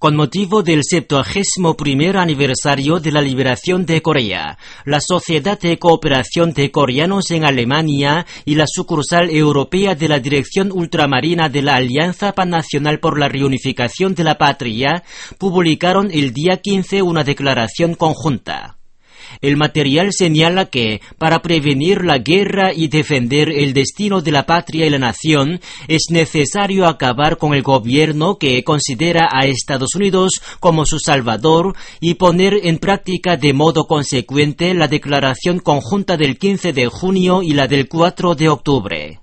Con motivo del 71º aniversario de la liberación de Corea, la Sociedad de Cooperación de Coreanos en Alemania y la sucursal europea de la Dirección Ultramarina de la Alianza Pannacional por la Reunificación de la Patria publicaron el día 15 una declaración conjunta. El material señala que, para prevenir la guerra y defender el destino de la patria y la nación, es necesario acabar con el gobierno que considera a Estados Unidos como su salvador y poner en práctica de modo consecuente la declaración conjunta del 15 de junio y la del 4 de octubre.